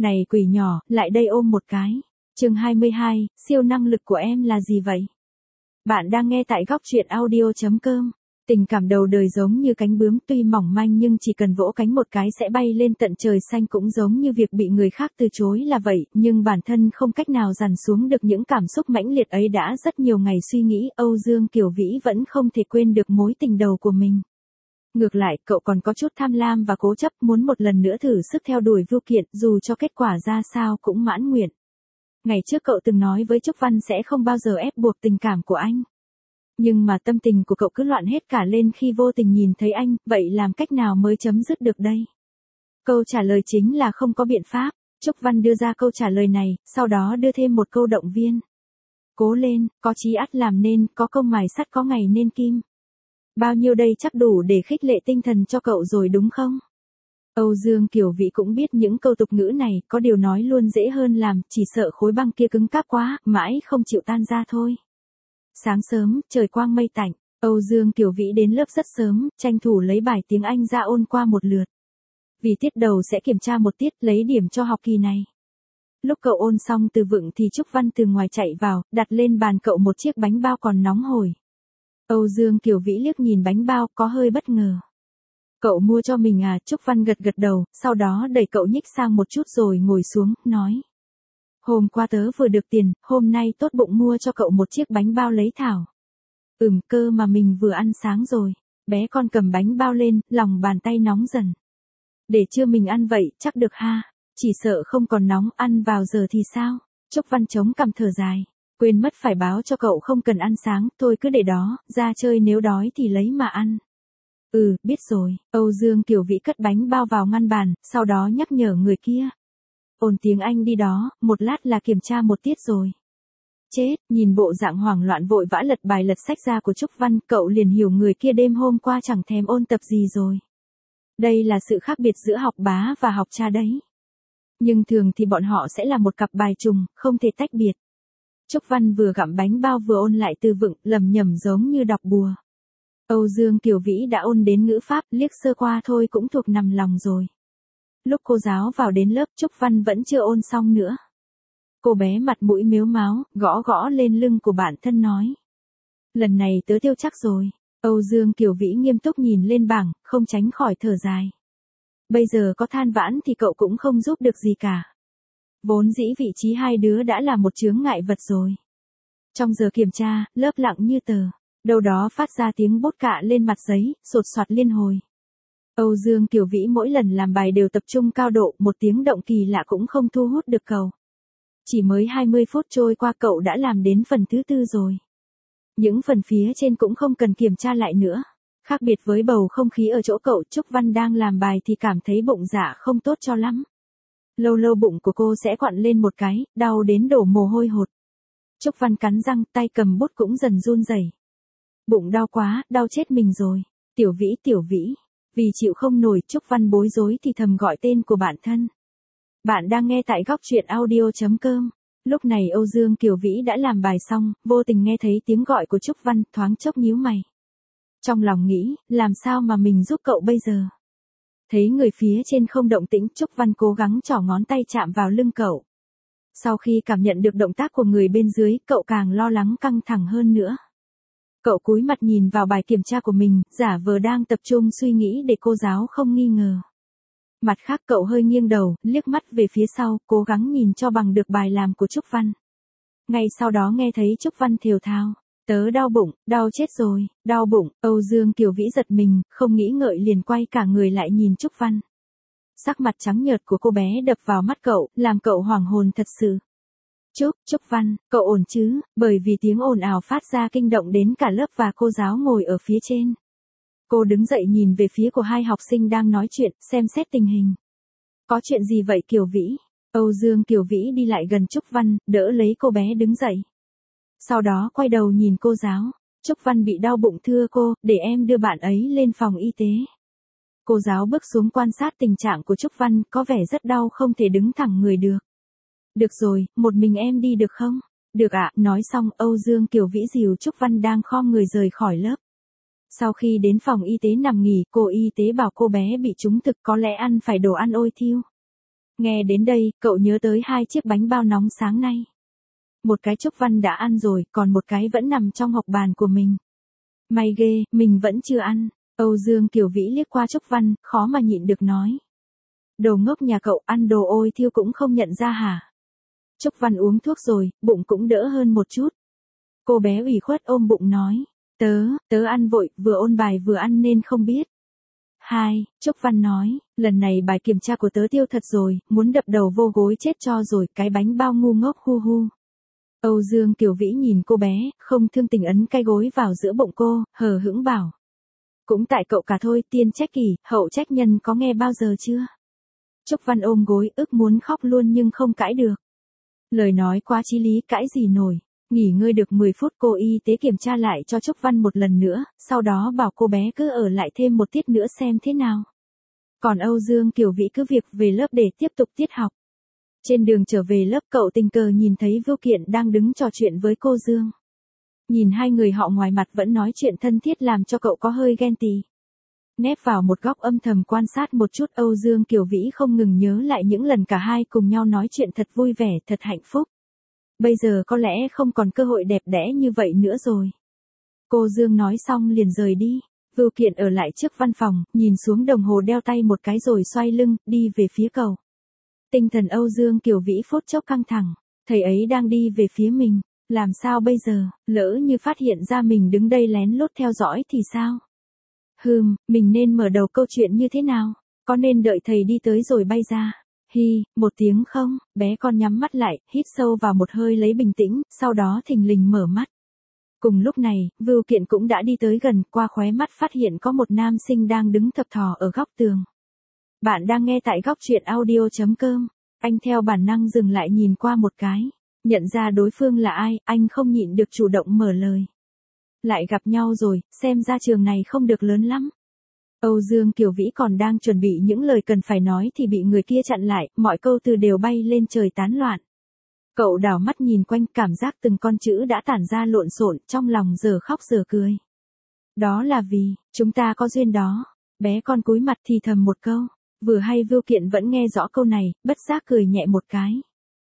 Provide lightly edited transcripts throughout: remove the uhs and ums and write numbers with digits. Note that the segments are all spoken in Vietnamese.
Này quỷ nhỏ, lại đây ôm một cái. Chương 22, siêu năng lực của em là gì vậy? Bạn đang nghe tại góc truyện audio.com. Tình cảm đầu đời giống như cánh bướm tuy mỏng manh nhưng chỉ cần vỗ cánh một cái sẽ bay lên tận trời xanh, cũng giống như việc bị người khác từ chối là vậy, nhưng bản thân không cách nào dằn xuống được những cảm xúc mãnh liệt ấy. Đã rất nhiều ngày suy nghĩ, Âu Dương Kiểu Vĩ vẫn không thể quên được mối tình đầu của mình. Ngược lại, cậu còn có chút tham lam và cố chấp, muốn một lần nữa thử sức theo đuổi Vưu Kiện, dù cho kết quả ra sao cũng mãn nguyện. Ngày trước cậu từng nói với Trúc Văn sẽ không bao giờ ép buộc tình cảm của anh. Nhưng mà tâm tình của cậu cứ loạn hết cả lên khi vô tình nhìn thấy anh, vậy làm cách nào mới chấm dứt được đây? Câu trả lời chính là không có biện pháp. Trúc Văn đưa ra câu trả lời này, sau đó đưa thêm một câu động viên. Cố lên, có chí ắt làm nên, có công mài sắt có ngày nên kim. Bao nhiêu đây chắc đủ để khích lệ tinh thần cho cậu rồi đúng không? Âu Dương Kiểu Vĩ cũng biết những câu tục ngữ này, có điều nói luôn dễ hơn làm, chỉ sợ khối băng kia cứng cáp quá, mãi không chịu tan ra thôi. Sáng sớm, trời quang mây tạnh, Âu Dương Kiểu Vĩ đến lớp rất sớm, tranh thủ lấy bài tiếng Anh ra ôn qua một lượt. Vì tiết đầu sẽ kiểm tra một tiết lấy điểm cho học kỳ này. Lúc cậu ôn xong từ vựng thì Trúc Văn từ ngoài chạy vào, đặt lên bàn cậu một chiếc bánh bao còn nóng hổi. Âu Dương Kiểu Vĩ liếc nhìn bánh bao, có hơi bất ngờ. Cậu mua cho mình à? Trúc Văn gật gật đầu, sau đó đẩy cậu nhích sang một chút rồi ngồi xuống, nói. Hôm qua tớ vừa được tiền, hôm nay tốt bụng mua cho cậu một chiếc bánh bao lấy thảo. Cơ mà mình vừa ăn sáng rồi. Bé con cầm bánh bao lên, lòng bàn tay nóng dần. Để trưa mình ăn vậy, chắc được ha. Chỉ sợ không còn nóng, ăn vào giờ thì sao? Trúc Văn chống cằm thở dài. Quên mất phải báo cho cậu không cần ăn sáng, thôi cứ để đó, ra chơi nếu đói thì lấy mà ăn. Biết rồi. Âu Dương Kiểu Vĩ cất bánh bao vào ngăn bàn, sau đó nhắc nhở người kia. Ôn tiếng Anh đi đó, một lát là kiểm tra một tiết rồi. Chết, nhìn bộ dạng hoảng loạn vội vã lật bài lật sách ra của Trúc Văn, cậu liền hiểu người kia đêm hôm qua chẳng thèm ôn tập gì rồi. Đây là sự khác biệt giữa học bá và học cha đấy. Nhưng thường thì bọn họ sẽ là một cặp bài trùng, không thể tách biệt. Trúc Văn vừa gặm bánh bao vừa ôn lại từ vựng, lẩm nhẩm giống như đọc bùa. Âu Dương Kiểu Vĩ đã ôn đến ngữ pháp, liếc sơ qua thôi cũng thuộc nằm lòng rồi. Lúc cô giáo vào đến lớp, Trúc Văn vẫn chưa ôn xong nữa. Cô bé mặt mũi mếu máo, gõ gõ lên lưng của bạn thân nói. Lần này tớ tiêu chắc rồi. Âu Dương Kiểu Vĩ nghiêm túc nhìn lên bảng, không tránh khỏi thở dài. Bây giờ có than vãn thì cậu cũng không giúp được gì cả. Vốn dĩ vị trí hai đứa đã là một chướng ngại vật rồi. Trong giờ kiểm tra, lớp lặng như tờ. Đâu đó phát ra tiếng bút cạ lên mặt giấy, sột soạt liên hồi. Âu Dương Kiểu Vĩ mỗi lần làm bài đều tập trung cao độ, một tiếng động kỳ lạ cũng không thu hút được cậu. Chỉ mới 20 phút trôi qua cậu đã làm đến phần thứ 4 rồi. Những phần phía trên cũng không cần kiểm tra lại nữa. Khác biệt với bầu không khí ở chỗ cậu, Trúc Văn đang làm bài thì cảm thấy bụng dạ không tốt cho lắm. Lâu lâu bụng của cô sẽ quặn lên một cái, đau đến đổ mồ hôi hột. Trúc Văn cắn răng, tay cầm bút cũng dần run rẩy. Bụng đau quá, đau chết mình rồi. Tiểu Vĩ. Vì chịu không nổi, Trúc Văn bối rối thì thầm gọi tên của bạn thân. Bạn đang nghe tại góc truyện audio.com. Lúc này Âu Dương Kiểu Vĩ đã làm bài xong, vô tình nghe thấy tiếng gọi của Trúc Văn, thoáng chốc nhíu mày. Trong lòng nghĩ, làm sao mà mình giúp cậu bây giờ? Thấy người phía trên không động tĩnh, Trúc Văn cố gắng trỏ ngón tay chạm vào lưng cậu. Sau khi cảm nhận được động tác của người bên dưới, cậu càng lo lắng căng thẳng hơn nữa. Cậu cúi mặt nhìn vào bài kiểm tra của mình, giả vờ đang tập trung suy nghĩ để cô giáo không nghi ngờ. Mặt khác cậu hơi nghiêng đầu, liếc mắt về phía sau, cố gắng nhìn cho bằng được bài làm của Trúc Văn. Ngay sau đó nghe thấy Trúc Văn thều thào. Tớ đau bụng, đau chết rồi, đau bụng. Âu Dương Kiểu Vĩ giật mình, không nghĩ ngợi liền quay cả người lại nhìn Trúc Văn. Sắc mặt trắng nhợt của cô bé đập vào mắt cậu, làm cậu hoảng hồn thật sự. Trúc Văn, cậu ổn chứ? Bởi vì tiếng ồn ào phát ra kinh động đến cả lớp và cô giáo ngồi ở phía trên. Cô đứng dậy nhìn về phía của hai học sinh đang nói chuyện, xem xét tình hình. Có chuyện gì vậy Kiểu Vĩ? Âu Dương Kiểu Vĩ đi lại gần Trúc Văn, đỡ lấy cô bé đứng dậy. Sau đó quay đầu nhìn cô giáo. Trúc Văn bị đau bụng thưa cô, để em đưa bạn ấy lên phòng y tế. Cô giáo bước xuống quan sát tình trạng của Trúc Văn, có vẻ rất đau không thể đứng thẳng người được. Được rồi, một mình em đi được không? Được ạ, nói xong Âu Dương Kiểu Vĩ dìu Trúc Văn đang khom người rời khỏi lớp. Sau khi đến phòng y tế nằm nghỉ, cô y tế bảo cô bé bị trúng thực có lẽ ăn phải đồ ăn ôi thiêu. Nghe đến đây, cậu nhớ tới 2 chiếc bánh bao nóng sáng nay. Một cái Trúc Văn đã ăn rồi, còn một cái vẫn nằm trong hộc bàn của mình. May ghê, mình vẫn chưa ăn. Âu Dương Kiều Vĩ liếc qua Trúc Văn, khó mà nhịn được nói. Đồ ngốc nhà cậu ăn đồ ôi thiêu cũng không nhận ra hả? Trúc Văn uống thuốc rồi, bụng cũng đỡ hơn một chút. Cô bé ủy khuất ôm bụng nói. Tớ ăn vội, vừa ôn bài vừa ăn nên không biết. Trúc Văn nói, lần này bài kiểm tra của tớ tiêu thật rồi, muốn đập đầu vô gối chết cho rồi, cái bánh bao ngu ngốc hu hu. Âu Dương Kiều Vĩ nhìn cô bé, không thương tình ấn cái gối vào giữa bụng cô, hờ hững bảo. Cũng tại cậu cả thôi, tiên trách kỷ, hậu trách nhân có nghe bao giờ chưa? Trúc Văn ôm gối, ức muốn khóc luôn nhưng không cãi được. Lời nói quá chí lý, cãi gì nổi. Nghỉ ngơi được 10 phút, cô y tế kiểm tra lại cho Trúc Văn một lần nữa, sau đó bảo cô bé cứ ở lại thêm một tiết nữa xem thế nào. Còn Âu Dương Kiều Vĩ cứ việc về lớp để tiếp tục tiết học. Trên đường trở về lớp, cậu tình cờ nhìn thấy Vưu Kiện đang đứng trò chuyện với cô Dương. Nhìn hai người họ ngoài mặt vẫn nói chuyện thân thiết làm cho cậu có hơi ghen tị. Nép vào một góc âm thầm quan sát một chút, Âu Dương Kiều Vĩ không ngừng nhớ lại những lần cả hai cùng nhau nói chuyện thật vui vẻ, thật hạnh phúc. Bây giờ có lẽ không còn cơ hội đẹp đẽ như vậy nữa rồi. Cô Dương nói xong liền rời đi. Vưu Kiện ở lại trước văn phòng, nhìn xuống đồng hồ đeo tay một cái rồi xoay lưng, đi về phía cầu. Tinh thần Âu Dương Kiều Vĩ phút chốc căng thẳng. Thầy ấy đang đi về phía mình. Làm sao bây giờ, lỡ như phát hiện ra mình đứng đây lén lút theo dõi thì sao? Mình nên mở đầu câu chuyện như thế nào? Có nên đợi thầy đi tới rồi bay ra? Một tiếng không, bé con nhắm mắt lại, hít sâu vào một hơi lấy bình tĩnh, sau đó thình lình mở mắt. Cùng lúc này, Vưu Kiện cũng đã đi tới gần, qua khóe mắt phát hiện có một nam sinh đang đứng thập thò ở góc tường. Bạn đang nghe tại góc truyện audio.com. Anh theo bản năng dừng lại nhìn qua một cái. Nhận ra đối phương là ai, anh không nhịn được chủ động mở lời. Lại gặp nhau rồi, xem ra trường này không được lớn lắm. Âu Dương Kiều Vĩ còn đang chuẩn bị những lời cần phải nói thì bị người kia chặn lại, mọi câu từ đều bay lên trời tán loạn. Cậu đảo mắt nhìn quanh, cảm giác từng con chữ đã tản ra lộn xộn, trong lòng giờ khóc giờ cười. Đó là vì, chúng ta có duyên đó. Bé con cúi mặt thì thầm một câu. Vừa hay Vưu Kiện vẫn nghe rõ câu này, bất giác cười nhẹ một cái.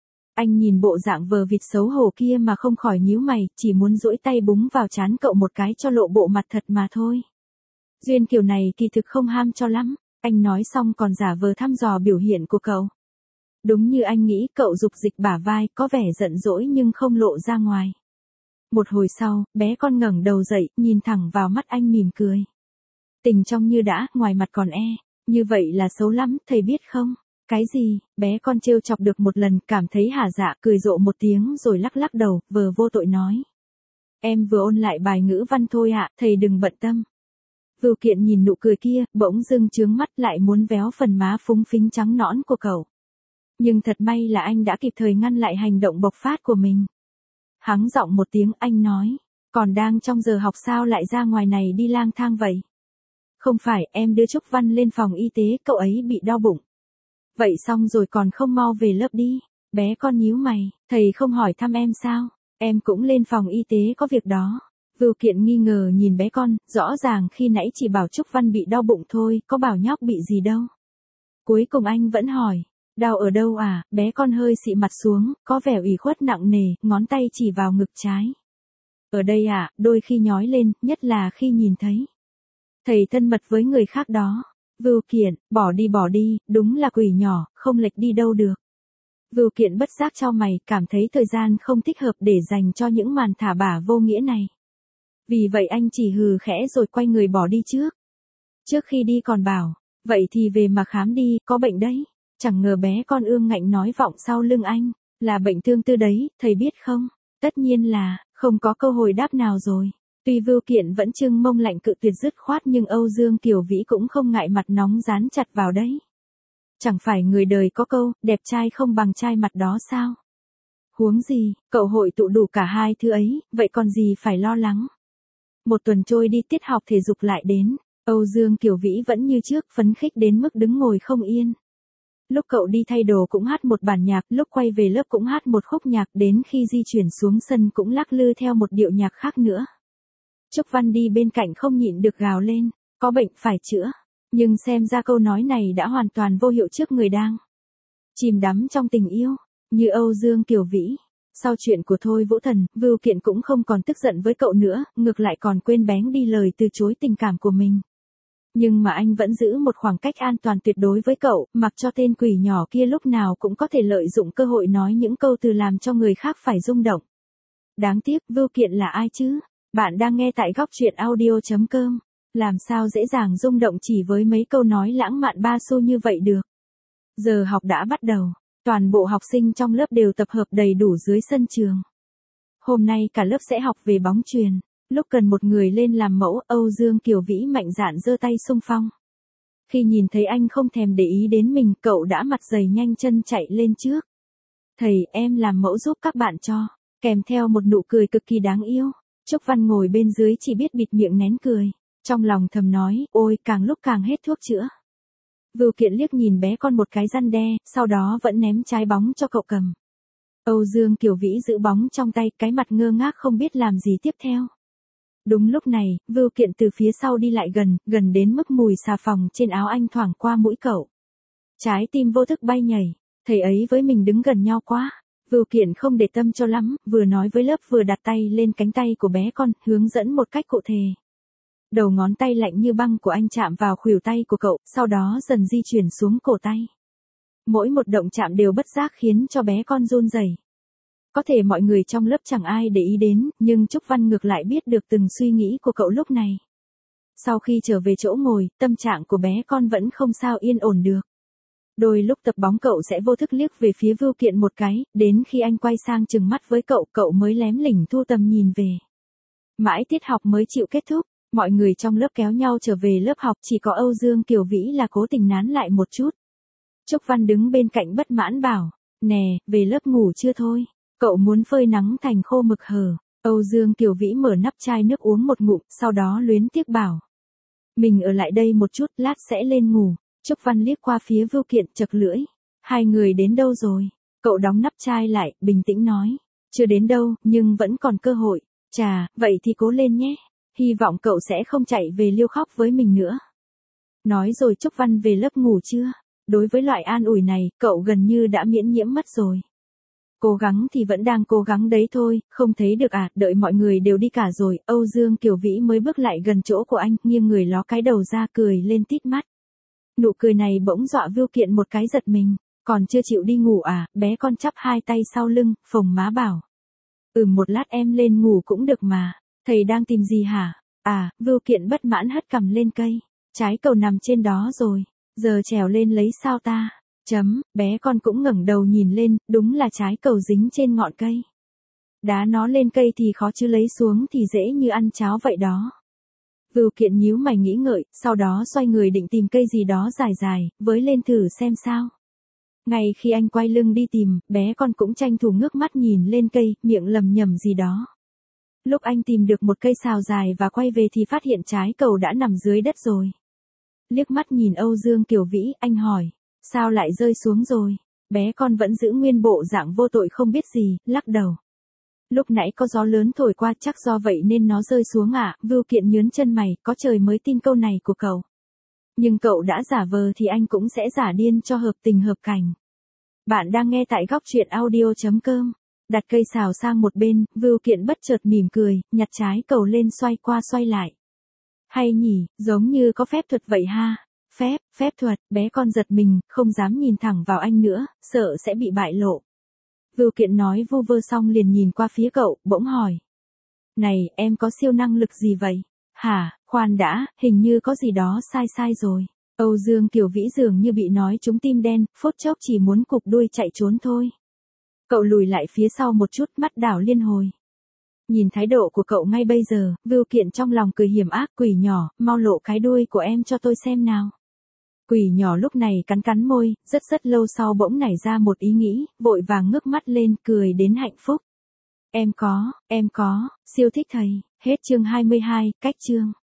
Anh nhìn bộ dạng vờ vịt xấu hổ kia mà không khỏi nhíu mày, chỉ muốn duỗi tay búng vào trán cậu một cái cho lộ bộ mặt thật mà thôi. Duyên kiểu này kỳ thực không ham cho lắm, anh nói xong còn giả vờ thăm dò biểu hiện của cậu. Đúng như anh nghĩ, cậu dục dịch bả vai, có vẻ giận dỗi nhưng không lộ ra ngoài. Một hồi sau, bé con ngẩng đầu dậy, nhìn thẳng vào mắt anh mỉm cười. Tình trong như đã, ngoài mặt còn như vậy là xấu lắm, thầy biết không? Cái gì? Bé con trêu chọc được một lần, cảm thấy hả dạ, cười rộ một tiếng rồi lắc lắc đầu, vờ vô tội nói. Em vừa ôn lại bài ngữ văn thôi ạ, thầy đừng bận tâm. Vưu Kiện nhìn nụ cười kia, bỗng dưng chướng mắt lại muốn véo phần má phúng phính trắng nõn của cậu. Nhưng thật may là anh đã kịp thời ngăn lại hành động bộc phát của mình. Hắng giọng một tiếng, anh nói, còn đang trong giờ học sao lại ra ngoài này đi lang thang vậy? Không phải, em đưa Trúc Văn lên phòng y tế, cậu ấy bị đau bụng. Vậy xong rồi còn không mau về lớp đi. Bé con nhíu mày, thầy không hỏi thăm em sao? Em cũng lên phòng y tế có việc đó. Vưu Kiện nghi ngờ nhìn bé con, rõ ràng khi nãy chỉ bảo Trúc Văn bị đau bụng thôi, có bảo nhóc bị gì đâu. Cuối cùng anh vẫn hỏi, đau ở đâu à? Bé con hơi xị mặt xuống, có vẻ ủy khuất nặng nề, ngón tay chỉ vào ngực trái. Ở đây à, đôi khi nhói lên, nhất là khi nhìn thấy thầy thân mật với người khác đó. Vưu Kiện, bỏ đi, đúng là quỷ nhỏ, không lệch đi đâu được. Vưu Kiện bất giác chau mày, cảm thấy thời gian không thích hợp để dành cho những màn thả bả vô nghĩa này. Vì vậy anh chỉ hừ khẽ rồi quay người bỏ đi trước. Trước khi đi còn bảo, vậy thì về mà khám đi, có bệnh đấy. Chẳng ngờ bé con ương ngạnh nói vọng sau lưng anh, là bệnh tương tư đấy, thầy biết không? Tất nhiên là, không có câu hồi đáp nào rồi. Tuy Vưu Kiện vẫn trưng mông lạnh cự tuyệt dứt khoát nhưng Âu Dương Kiều Vĩ cũng không ngại mặt nóng dán chặt vào đấy. Chẳng phải người đời có câu, đẹp trai không bằng trai mặt đó sao? Huống gì, cậu hội tụ đủ cả hai thứ ấy, vậy còn gì phải lo lắng? Một tuần trôi đi, tiết học thể dục lại đến, Âu Dương Kiều Vĩ vẫn như trước, phấn khích đến mức đứng ngồi không yên. Lúc cậu đi thay đồ cũng hát một bản nhạc, lúc quay về lớp cũng hát một khúc nhạc, đến khi di chuyển xuống sân cũng lắc lư theo một điệu nhạc khác nữa. Trúc Văn đi bên cạnh không nhịn được gào lên, có bệnh phải chữa. Nhưng xem ra câu nói này đã hoàn toàn vô hiệu trước người đang chìm đắm trong tình yêu, như Âu Dương Kiều Vĩ. Sau chuyện của Thôi Vũ Thần, Vưu Kiện cũng không còn tức giận với cậu nữa, ngược lại còn quên bén đi lời từ chối tình cảm của mình. Nhưng mà anh vẫn giữ một khoảng cách an toàn tuyệt đối với cậu, mặc cho tên quỷ nhỏ kia lúc nào cũng có thể lợi dụng cơ hội nói những câu từ làm cho người khác phải rung động. Đáng tiếc, Vưu Kiện là ai chứ? Bạn đang nghe tại góc truyện audio.com. Làm sao dễ dàng rung động chỉ với mấy câu nói lãng mạn ba xu như vậy được. Giờ học đã bắt đầu. Toàn bộ học sinh trong lớp đều tập hợp đầy đủ dưới sân trường. Hôm nay cả lớp sẽ học về bóng chuyền. Lúc cần một người lên làm mẫu, Âu Dương Kiều Vĩ mạnh dạn giơ tay xung phong. Khi nhìn thấy anh không thèm để ý đến mình, cậu đã mặt dày nhanh chân chạy lên trước. Thầy, em làm mẫu giúp các bạn cho. Kèm theo một nụ cười cực kỳ đáng yêu. Trúc Văn ngồi bên dưới chỉ biết bịt miệng nén cười. Trong lòng thầm nói, ôi càng lúc càng hết thuốc chữa. Vưu Kiện liếc nhìn bé con một cái răn đe, sau đó vẫn ném trái bóng cho cậu cầm. Âu Dương Kiều Vĩ giữ bóng trong tay, cái mặt ngơ ngác không biết làm gì tiếp theo. Đúng lúc này, Vưu Kiện từ phía sau đi lại gần đến mức mùi xà phòng trên áo anh thoảng qua mũi cậu. Trái tim vô thức bay nhảy, thầy ấy với mình đứng gần nhau quá. Vưu Kiện không để tâm cho lắm, vừa nói với lớp vừa đặt tay lên cánh tay của bé con, hướng dẫn một cách cụ thể. Đầu ngón tay lạnh như băng của anh chạm vào khuỷu tay của cậu, sau đó dần di chuyển xuống cổ tay. Mỗi một động chạm đều bất giác khiến cho bé con run rẩy. Có thể mọi người trong lớp chẳng ai để ý đến, nhưng Trúc Văn ngược lại biết được từng suy nghĩ của cậu lúc này. Sau khi trở về chỗ ngồi, tâm trạng của bé con vẫn không sao yên ổn được. Đôi lúc tập bóng cậu sẽ vô thức liếc về phía Vưu Kiện một cái, đến khi anh quay sang trừng mắt với cậu mới lém lỉnh thu tầm nhìn về. Mãi tiết học mới chịu kết thúc, mọi người trong lớp kéo nhau trở về lớp học, chỉ có Âu Dương Kiều Vĩ là cố tình nán lại một chút. Trúc Văn đứng bên cạnh bất mãn bảo, nè, về lớp ngủ chưa thôi, cậu muốn phơi nắng thành khô mực hờ. Âu Dương Kiều Vĩ mở nắp chai nước uống một ngụm, sau đó luyến tiếc bảo. Mình ở lại đây một chút, lát sẽ lên ngủ. Trúc Văn liếc qua phía Vưu Kiện chật lưỡi. Hai người đến đâu rồi? Cậu đóng nắp chai lại, bình tĩnh nói. Chưa đến đâu, nhưng vẫn còn cơ hội. Chà, vậy thì cố lên nhé. Hy vọng cậu sẽ không chạy về liêu khóc với mình nữa. Nói rồi Trúc Văn về lớp ngủ chưa? Đối với loại an ủi này, cậu gần như đã miễn nhiễm mất rồi. Cố gắng thì vẫn đang cố gắng đấy thôi, không thấy được à, đợi mọi người đều đi cả rồi, Âu Dương Kiều Vĩ mới bước lại gần chỗ của anh, nghiêng người ló cái đầu ra cười lên tít mắt. Nụ cười này bỗng dọa Vưu Kiện một cái giật mình, còn chưa chịu đi ngủ à, bé con chắp hai tay sau lưng, phồng má bảo. Một lát em lên ngủ cũng được mà, thầy đang tìm gì hả? À, Vưu Kiện bất mãn hất cằm lên cây, trái cầu nằm trên đó rồi, giờ trèo lên lấy sao ta? Bé con cũng ngẩng đầu nhìn lên, đúng là trái cầu dính trên ngọn cây. Đá nó lên cây thì khó chứ lấy xuống thì dễ như ăn cháo vậy đó. Vưu Kiện nhíu mày nghĩ ngợi, sau đó xoay người định tìm cây gì đó dài dài, với lên thử xem sao. Ngay khi anh quay lưng đi tìm, bé con cũng tranh thủ ngước mắt nhìn lên cây, miệng lầm nhầm gì đó. Lúc anh tìm được một cây sào dài và quay về thì phát hiện trái cầu đã nằm dưới đất rồi. Liếc mắt nhìn Âu Dương Kiều Vĩ, anh hỏi, sao lại rơi xuống rồi? Bé con vẫn giữ nguyên bộ dạng vô tội không biết gì, lắc đầu. Lúc nãy có gió lớn thổi qua, chắc do vậy nên nó rơi xuống à? Vưu Kiện nhướng chân mày, có trời mới tin câu này của cậu. Nhưng cậu đã giả vờ thì anh cũng sẽ giả điên cho hợp tình hợp cảnh. Bạn đang nghe tại góc truyện audio.com. Đặt cây sào sang một bên, Vưu Kiện bất chợt mỉm cười, nhặt trái cầu lên xoay qua xoay lại. Hay nhỉ, giống như có phép thuật vậy ha. Phép thuật, bé con giật mình, không dám nhìn thẳng vào anh nữa, sợ sẽ bị bại lộ. Vưu Kiện nói vu vơ xong liền nhìn qua phía cậu, bỗng hỏi. Này, em có siêu năng lực gì vậy? Hả, khoan đã, hình như có gì đó sai rồi. Âu Dương Kiều Vĩ dường như bị nói trúng tim đen, phút chốc chỉ muốn cụp đuôi chạy trốn thôi. Cậu lùi lại phía sau một chút, mắt đảo liên hồi. Nhìn thái độ của cậu ngay bây giờ, Vưu Kiện trong lòng cười hiểm ác, quỷ nhỏ, mau lộ cái đuôi của em cho tôi xem nào. Quỷ nhỏ lúc này cắn môi, rất lâu sau bỗng nảy ra một ý nghĩ, vội vàng ngước mắt lên, cười đến hạnh phúc. Em có, siêu thích thầy. Hết chương 22, cách chương.